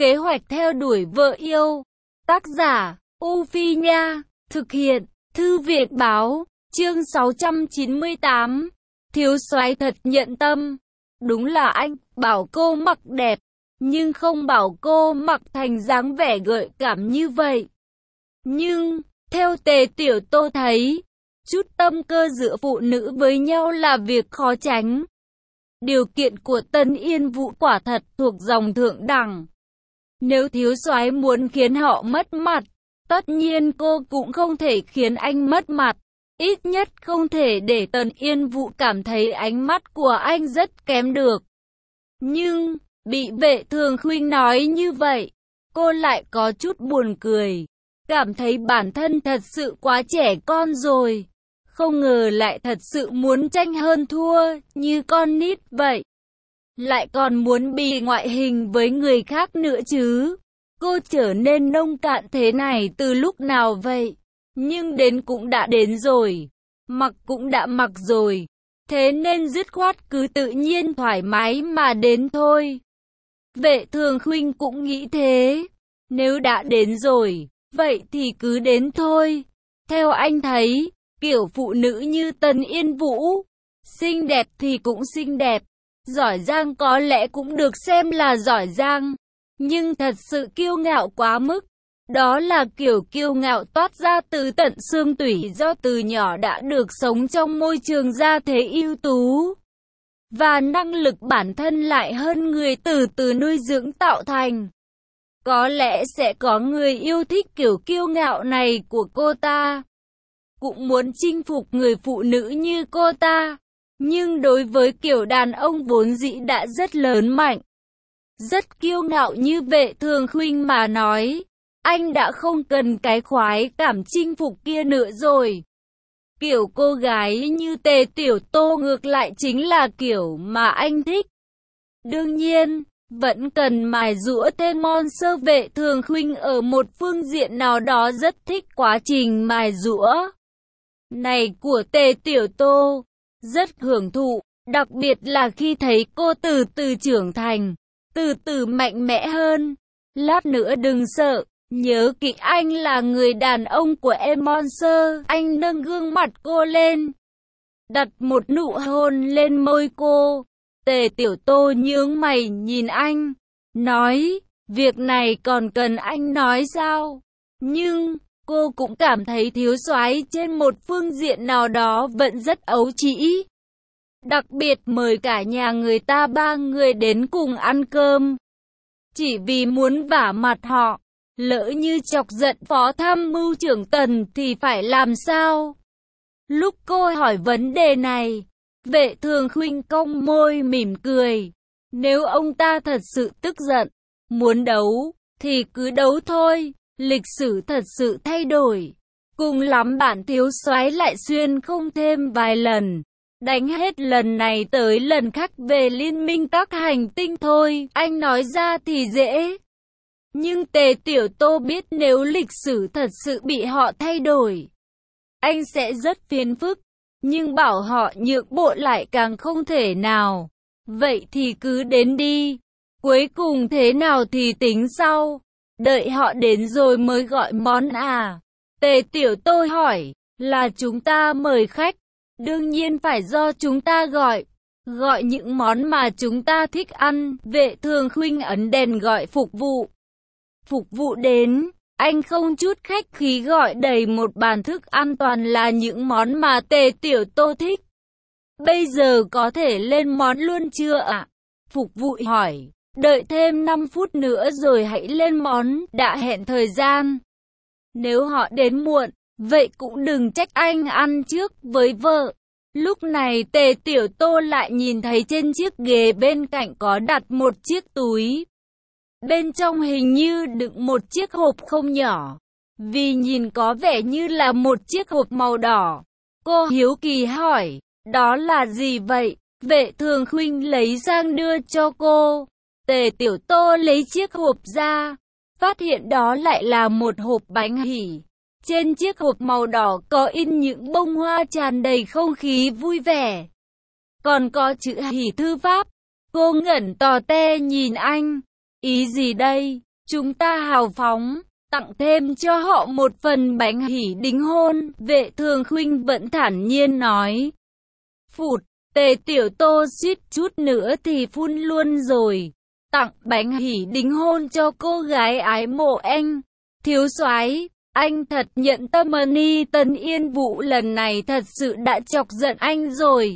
Kế hoạch theo đuổi vợ yêu. Tác giả, U Phi Nha. Thực hiện, Thư viện Báo. Chương 698. Thiếu soái thật nhận tâm. Đúng là anh bảo cô mặc đẹp, nhưng không bảo cô mặc thành dáng vẻ gợi cảm như vậy. Nhưng, theo Tề Tiểu Tô thấy, chút tâm cơ giữa phụ nữ với nhau là việc khó tránh. Điều kiện của Tân Yên Vũ quả thật thuộc dòng thượng đẳng. Nếu thiếu soái muốn khiến họ mất mặt, tất nhiên cô cũng không thể khiến anh mất mặt. Ít nhất không thể để Tân Yên Vũ cảm thấy ánh mắt của anh rất kém được. Nhưng, bị Vệ Thường Khuynh nói như vậy, cô lại có chút buồn cười. Cảm thấy bản thân thật sự quá trẻ con rồi. Không ngờ lại thật sự muốn tranh hơn thua, như con nít vậy. Lại còn muốn bì ngoại hình với người khác nữa chứ. Cô trở nên nông cạn thế này từ lúc nào vậy? Nhưng đến cũng đã đến rồi. Mặc cũng đã mặc rồi. Thế nên dứt khoát cứ tự nhiên thoải mái mà đến thôi. Vệ Thường Khuynh cũng nghĩ thế. Nếu đã đến rồi, vậy thì cứ đến thôi. Theo anh thấy, kiểu phụ nữ như Tân Yên Vũ, xinh đẹp thì cũng xinh đẹp, giỏi giang có lẽ cũng được xem là giỏi giang, nhưng thật sự kiêu ngạo quá mức. Đó là kiểu kiêu ngạo toát ra từ tận xương tủy do từ nhỏ đã được sống trong môi trường gia thế ưu tú. Và năng lực bản thân lại hơn người từ từ nuôi dưỡng tạo thành. Có lẽ sẽ có người yêu thích kiểu kiêu ngạo này của cô ta. Cũng muốn chinh phục người phụ nữ như cô ta. Nhưng đối với kiểu đàn ông vốn dĩ đã rất lớn mạnh, rất kiêu ngạo như Vệ Thường Khuynh mà nói, anh đã không cần cái khoái cảm chinh phục kia nữa rồi. Kiểu cô gái như Tề Tiểu Tô ngược lại chính là kiểu mà anh thích. Đương nhiên, vẫn cần mài giũa thêm Monster. Vệ Thường Khuynh ở một phương diện nào đó rất thích quá trình mài giũa này của Tề Tiểu Tô, rất hưởng thụ, đặc biệt là khi thấy cô từ từ trưởng thành, từ từ mạnh mẽ hơn. Lát nữa đừng sợ, nhớ kỹ anh là người đàn ông của em Monster. Anh nâng gương mặt cô lên, đặt một nụ hôn lên môi cô. Tề Tiểu Tô nhướng mày nhìn anh, nói, việc này còn cần anh nói sao? Nhưng, cô cũng cảm thấy thiếu soái trên một phương diện nào đó vẫn rất ấu trĩ. Đặc biệt mời cả nhà người ta 3 người đến cùng ăn cơm, chỉ vì muốn vả mặt họ. Lỡ như chọc giận Phó Tham mưu trưởng Tần thì phải làm sao? Lúc cô hỏi vấn đề này, Vệ Thường Khuynh cong môi mỉm cười. Nếu ông ta thật sự tức giận, muốn đấu, thì cứ đấu thôi. Lịch sử thật sự thay đổi. Cùng lắm bản thiếu soái lại xuyên không thêm vài lần. Đánh hết lần này tới lần khác về liên minh các hành tinh thôi. Anh nói ra thì dễ. Nhưng Tề Tiểu Tô biết nếu lịch sử thật sự bị họ thay đổi, anh sẽ rất phiền phức. Nhưng bảo họ nhượng bộ lại càng không thể nào. Vậy thì cứ đến đi. Cuối cùng thế nào thì tính sau. Đợi họ đến rồi mới gọi món à? Tề Tiểu Tô hỏi, là chúng ta mời khách. Đương nhiên phải do chúng ta gọi. Gọi những món mà chúng ta thích ăn. Vệ Thường Khuynh ấn đèn gọi phục vụ. Phục vụ đến, anh không chút khách khí gọi đầy một bàn thức ăn toàn là những món mà Tề Tiểu Tô thích. Bây giờ có thể lên món luôn chưa ạ? Phục vụ hỏi. Đợi thêm 5 phút nữa rồi hãy lên món, đã hẹn thời gian. Nếu họ đến muộn, vậy cũng đừng trách anh ăn trước với vợ. Lúc này Tề Tiểu Tô lại nhìn thấy trên chiếc ghế bên cạnh có đặt một chiếc túi. Bên trong hình như đựng một chiếc hộp không nhỏ, vì nhìn có vẻ như là một chiếc hộp màu đỏ. Cô hiếu kỳ hỏi, đó là gì vậy? Vệ Thường Khuynh lấy sang đưa cho cô. Tề Tiểu Tô lấy chiếc hộp ra, phát hiện đó lại là một hộp bánh hỉ. Trên chiếc hộp màu đỏ có in những bông hoa tràn đầy không khí vui vẻ. Còn có chữ hỉ thư pháp. Cô ngẩn tò te nhìn anh. Ý gì đây? chúng ta hào phóng, tặng thêm cho họ một phần bánh hỷ đính hôn, Vệ Thường Khuynh vẫn thản nhiên nói. Phụt, Tề Tiểu Tô suýt chút nữa thì phun luôn rồi. Tặng bánh hỷ đính hôn cho cô gái ái mộ anh. Thiếu soái, anh thật nhận tâm đi. Tần Yên Vũ lần này thật sự đã chọc giận anh rồi.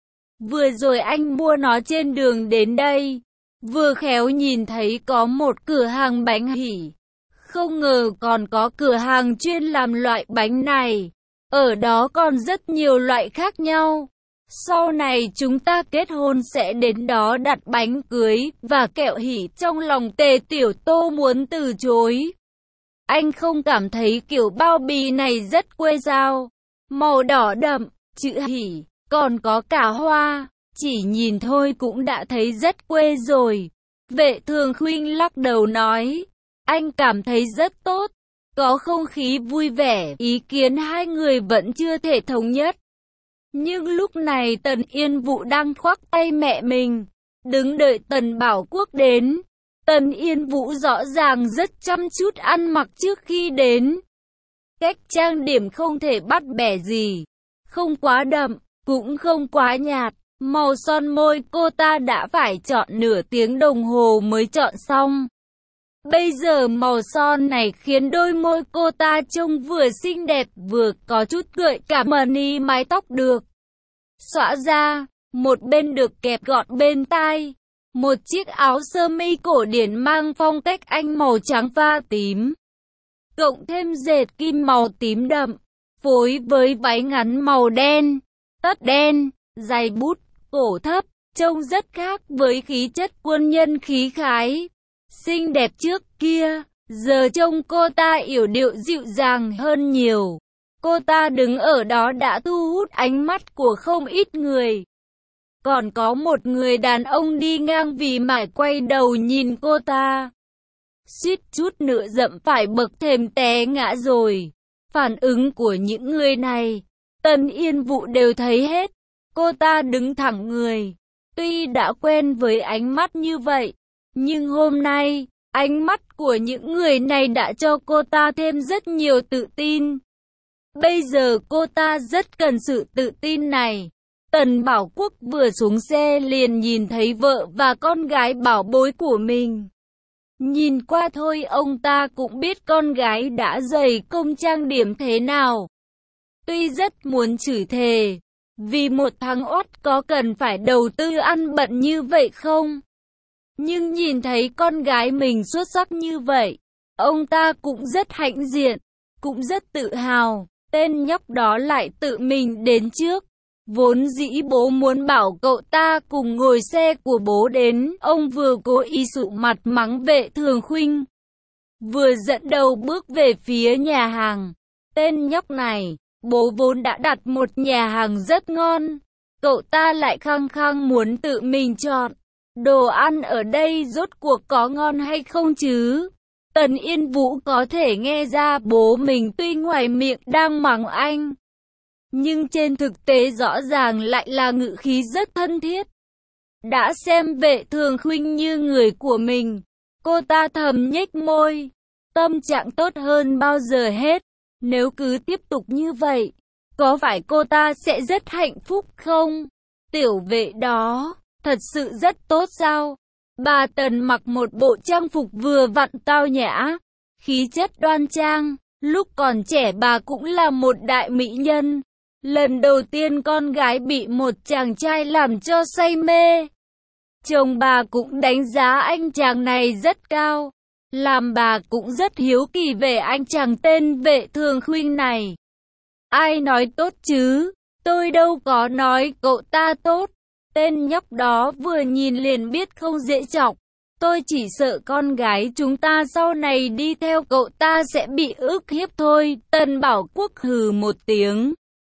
Vừa rồi anh mua nó trên đường đến đây, vừa khéo nhìn thấy có một cửa hàng bánh hỷ. Không ngờ còn có cửa hàng chuyên làm loại bánh này. Ở đó còn rất nhiều loại khác nhau. Sau này chúng ta kết hôn sẽ đến đó đặt bánh cưới và kẹo hỷ. Trong lòng Tề Tiểu Tô muốn từ chối. Anh không cảm thấy kiểu bao bì này rất quê sao? Màu đỏ đậm, chữ hỷ, còn có cả hoa. Chỉ nhìn thôi cũng đã thấy rất quê rồi. Vệ Thường Khuynh lắc đầu nói. Anh cảm thấy rất tốt. Có không khí vui vẻ, ý kiến hai người vẫn chưa thể thống nhất. Nhưng lúc này Tần Yên Vũ đang khoác tay mẹ mình, đứng đợi Tần Bảo Quốc đến. Tần Yên Vũ rõ ràng rất chăm chút ăn mặc trước khi đến. Cách trang điểm không thể bắt bẻ gì, không quá đậm, cũng không quá nhạt. Màu son môi cô ta đã phải chọn nửa tiếng đồng hồ mới chọn xong. Bây giờ màu son này khiến đôi môi cô ta trông vừa xinh đẹp vừa có chút gợi cảm. Mani mái tóc được xõa ra, một bên được kẹp gọn bên tai. Một chiếc áo sơ mi cổ điển mang phong cách Anh màu trắng pha tím, cộng thêm dệt kim màu tím đậm, phối với váy ngắn màu đen, tất đen, giày bút, cổ thấp, trông rất khác với khí chất quân nhân khí khái. Xinh đẹp trước kia, giờ trông cô ta yểu điệu dịu dàng hơn nhiều. Cô ta đứng ở đó đã thu hút ánh mắt của không ít người. Còn có một người đàn ông đi ngang vì mải quay đầu nhìn cô ta. Suýt chút nữa dẫm phải bậc thềm té ngã rồi. Phản ứng của những người này, Tần Yên Vũ đều thấy hết. Cô ta đứng thẳng người. Tuy đã quen với ánh mắt như vậy, nhưng hôm nay, ánh mắt của những người này đã cho cô ta thêm rất nhiều tự tin. Bây giờ cô ta rất cần sự tự tin này. Tần Bảo Quốc vừa xuống xe liền nhìn thấy vợ và con gái bảo bối của mình. Nhìn qua thôi ông ta cũng biết con gái đã dày công trang điểm thế nào. Tuy rất muốn chửi thề, vì một thằng oát có cần phải đầu tư ăn bận như vậy không? Nhưng nhìn thấy con gái mình xuất sắc như vậy, ông ta cũng rất hãnh diện, cũng rất tự hào. Tên nhóc đó lại tự mình đến trước. Vốn dĩ bố muốn bảo cậu ta cùng ngồi xe của bố đến, ông vừa cố ý sụ mặt mắng Vệ Thường Khuynh, vừa dẫn đầu bước về phía nhà hàng. Tên nhóc này, bố vốn đã đặt một nhà hàng rất ngon, cậu ta lại khăng khăng muốn tự mình chọn. Đồ ăn ở đây rốt cuộc có ngon hay không chứ? Tần Yên Vũ có thể nghe ra bố mình tuy ngoài miệng đang mắng anh, nhưng trên thực tế rõ ràng lại là ngữ khí rất thân thiết. Đã xem Vệ Thường Khuynh như người của mình, cô ta thầm nhếch môi. Tâm trạng tốt hơn bao giờ hết. Nếu cứ tiếp tục như vậy, có phải cô ta sẽ rất hạnh phúc không? Tiểu Vệ đó, thật sự rất tốt sao? Bà Tần mặc một bộ trang phục vừa vặn tao nhã, khí chất đoan trang. Lúc còn trẻ bà cũng là một đại mỹ nhân. Lần đầu tiên con gái bị một chàng trai làm cho say mê, chồng bà cũng đánh giá anh chàng này rất cao, làm bà cũng rất hiếu kỳ về anh chàng tên Vệ Thường Khuynh này. Ai nói tốt chứ? Tôi đâu có nói cậu ta tốt. Tên nhóc đó vừa nhìn liền biết không dễ chọc. Tôi chỉ sợ con gái chúng ta sau này đi theo cậu ta sẽ bị ức hiếp thôi. Tần Bảo Quốc hừ một tiếng.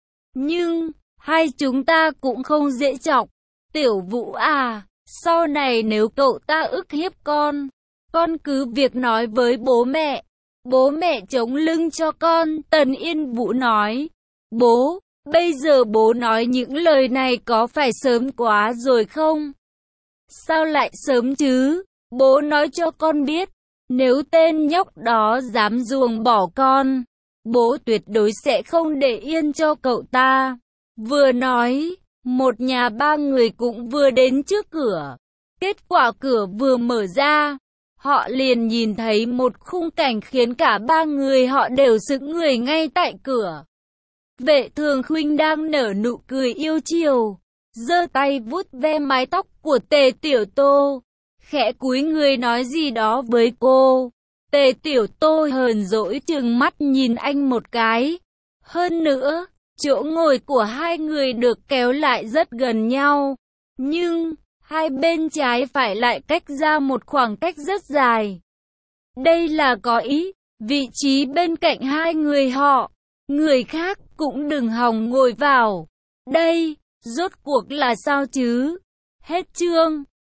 Nhưng, hai chúng ta cũng không dễ chọc. Tiểu Vũ à, sau này nếu cậu ta ức hiếp con cứ việc nói với bố mẹ. Bố mẹ chống lưng cho con, Tần Yên Vũ nói. Bố, bây giờ bố nói những lời này có phải sớm quá rồi không? Sao lại sớm chứ? Bố nói cho con biết, Nếu tên nhóc đó dám ruồng bỏ con, bố tuyệt đối sẽ không để yên cho cậu ta. Vừa nói, một nhà ba người cũng vừa đến trước cửa. Kết quả cửa vừa mở ra, họ liền nhìn thấy một khung cảnh khiến cả ba người họ đều sững người ngay tại cửa. Vệ Thường Khuynh đang nở nụ cười yêu chiều, giơ tay vuốt ve mái tóc của Tề Tiểu Tô, khẽ cúi người nói gì đó với cô. Tề Tiểu Tô hờn dỗi trừng mắt nhìn anh một cái. Hơn nữa, chỗ ngồi của hai người được kéo lại rất gần nhau, nhưng hai bên trái phải lại cách ra một khoảng cách rất dài. Đây là có ý, vị trí bên cạnh hai người họ, người khác cũng đừng hòng ngồi vào. Đây, rốt cuộc là sao chứ? Hết chương.